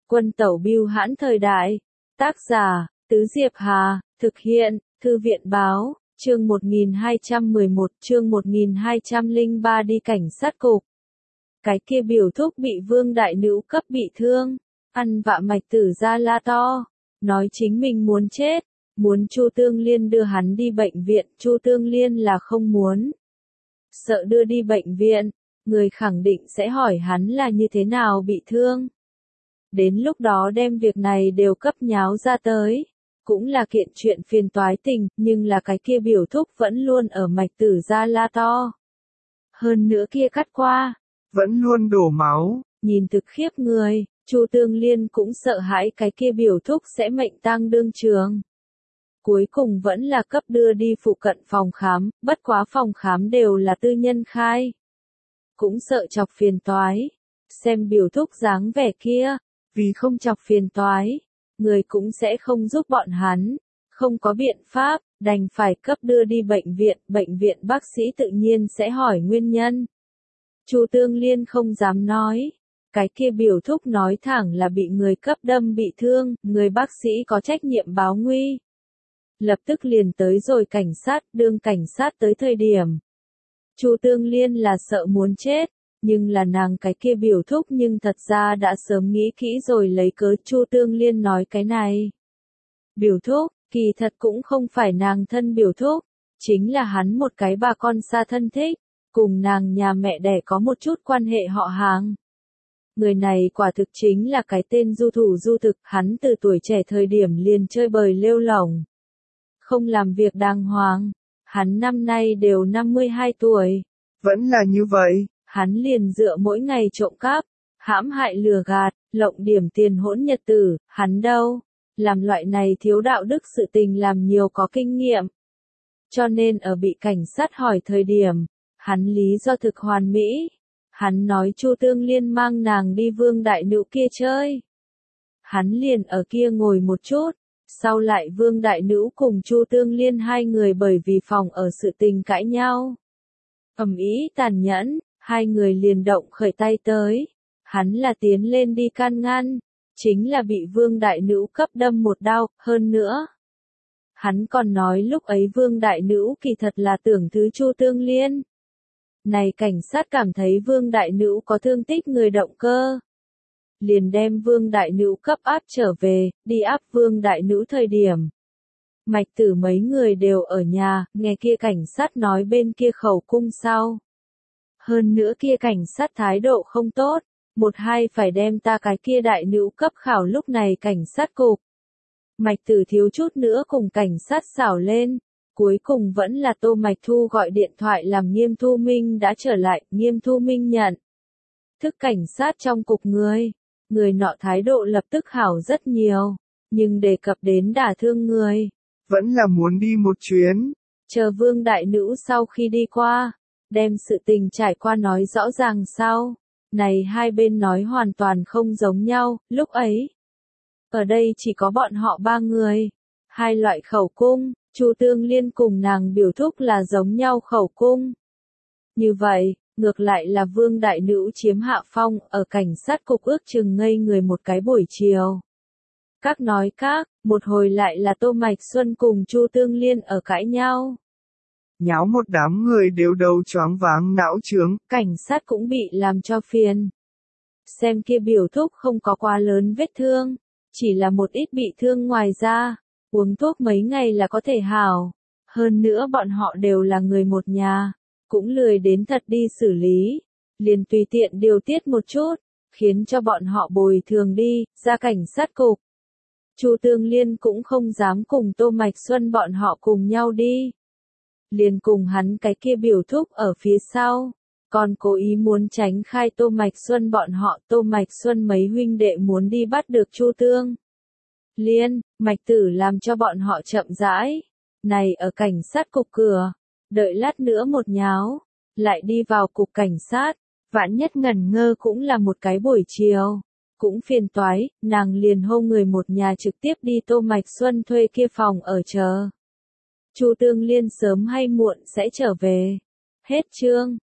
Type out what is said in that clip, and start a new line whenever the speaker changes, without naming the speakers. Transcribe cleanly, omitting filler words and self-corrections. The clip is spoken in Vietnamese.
Quân tẩu bưu hãn thời đại. Tác giả, Tứ Diệp Hà, thực hiện, Thư viện báo, chương 1211, chương 1203 đi cảnh sát cục. Cái kia biểu thúc bị Vương Đại Nữ cấp bị thương, ăn vạ Mạch Tử ra la to, nói chính mình muốn chết, muốn Chu Tương Liên đưa hắn đi bệnh viện, Chu Tương Liên là không muốn. Sợ đưa đi bệnh viện, người khẳng định sẽ hỏi hắn là như thế nào bị thương. Đến lúc đó đem việc này đều cấp nháo ra tới, cũng là kiện chuyện phiền toái tình, nhưng là cái kia biểu thúc vẫn luôn ở Mạch Tử ra la to. Hơn nữa kia cắt qua,
vẫn luôn đổ máu.
Nhìn thực khiếp người, Chu Tương Liên cũng sợ hãi cái kia biểu thúc sẽ mệnh tang đương trường. Cuối cùng vẫn là cấp đưa đi phụ cận phòng khám, bất quá phòng khám đều là tư nhân khai. Cũng sợ chọc phiền toái. Xem biểu thúc dáng vẻ kia, vì không chọc phiền toái, người cũng sẽ không giúp bọn hắn. Không có biện pháp, đành phải cấp đưa đi bệnh viện bác sĩ tự nhiên sẽ hỏi nguyên nhân. Chu Tương Liên không dám nói. Cái kia biểu thúc nói thẳng là bị người cấp đâm bị thương, người bác sĩ có trách nhiệm báo nguy. Lập tức liền tới rồi cảnh sát, đương cảnh sát tới thời điểm. Chu Tương Liên là sợ muốn chết, nhưng là nàng cái kia biểu thúc nhưng thật ra đã sớm nghĩ kỹ rồi lấy cớ Chu Tương Liên nói cái này. Biểu thúc, kỳ thật cũng không phải nàng thân biểu thúc, chính là hắn một cái bà con xa thân thích, cùng nàng nhà mẹ đẻ có một chút quan hệ họ hàng. Người này quả thực chính là cái tên du thủ du thực, hắn từ tuổi trẻ thời điểm liền chơi bời lêu lổng. Không làm việc đàng hoàng, hắn năm nay đều 52 tuổi.
Vẫn là như vậy.
Hắn liền dựa mỗi ngày trộm cắp, hãm hại lừa gạt, lộng điểm tiền hỗn nhật tử, hắn đâu, làm loại này thiếu đạo đức sự tình làm nhiều có kinh nghiệm. Cho nên ở bị cảnh sát hỏi thời điểm, hắn lý do thực hoàn mỹ. Hắn nói Chu Tương Liên mang nàng đi Vương Đại Nữ kia chơi. Hắn liền ở kia ngồi một chút, sau lại Vương Đại Nữ cùng Chu Tương Liên hai người bởi vì phòng ở sự tình cãi nhau. Ầm ĩ tàn nhẫn, hai người liền động khởi tay tới. Hắn là tiến lên đi can ngăn, chính là bị Vương Đại Nữ cấp đâm một đao, hơn nữa. Hắn còn nói lúc ấy Vương Đại Nữ kỳ thật là tưởng thứ Chu Tương Liên. Này cảnh sát cảm thấy Vương Đại Nữ có thương tích người động cơ. Liền đem Vương Đại Nữ cấp áp trở về, đi áp Vương Đại Nữ thời điểm. Mạch Tử mấy người đều ở nhà, nghe kia cảnh sát nói bên kia khẩu cung sau. Hơn nữa kia cảnh sát thái độ không tốt, một hai phải đem ta cái kia Đại Nữ cấp khảo lúc này cảnh sát cục. Mạch Tử thiếu chút nữa cùng cảnh sát xảo lên. Cuối cùng vẫn là Tô Mạch Thu gọi điện thoại làm Nghiêm Thu Minh đã trở lại, Nghiêm Thu Minh nhận. Thức cảnh sát trong cục người nọ thái độ lập tức hảo rất nhiều, nhưng đề cập đến đả thương người.
Vẫn là muốn đi một chuyến.
Chờ Vương Đại Nữ sau khi đi qua, đem sự tình trải qua nói rõ ràng sau. Này hai bên nói hoàn toàn không giống nhau, lúc ấy. Ở đây chỉ có bọn họ ba người, hai loại khẩu cung. Chu Tương Liên cùng nàng biểu thúc là giống nhau khẩu cung. Như vậy, ngược lại là Vương Đại Nữ chiếm hạ phong, ở cảnh sát cục ước chừng ngây người một cái buổi chiều. Các nói các, một hồi lại là Tô Mạch Xuân cùng Chu Tương Liên ở cãi nhau.
Nháo một đám người đều đầu choáng váng não chướng,
cảnh sát cũng bị làm cho phiền. Xem kia biểu thúc không có quá lớn vết thương, chỉ là một ít bị thương ngoài da. Uống thuốc mấy ngày là có thể hảo. Hơn nữa bọn họ đều là người một nhà, cũng lười đến thật đi xử lý. Liền tùy tiện điều tiết một chút, khiến cho bọn họ bồi thường đi, ra cảnh sát cục. Chu Tương Liên cũng không dám cùng Tô Mạch Xuân bọn họ cùng nhau đi. Liền cùng hắn cái kia biểu thúc ở phía sau. Còn cố ý muốn tránh khai Tô Mạch Xuân bọn họ. Tô Mạch Xuân mấy huynh đệ muốn đi bắt được Chu Tương Liên, Mạch Tử làm cho bọn họ chậm rãi. Này ở cảnh sát cục cửa, đợi lát nữa một nháo, lại đi vào cục cảnh sát, vạn nhất ngẩn ngơ cũng là một cái buổi chiều. Cũng phiền toái, nàng liền hô người một nhà trực tiếp đi Tô Mạch Xuân thuê kia phòng ở chờ. Chu Tương Liên sớm hay muộn sẽ trở về. Hết chương.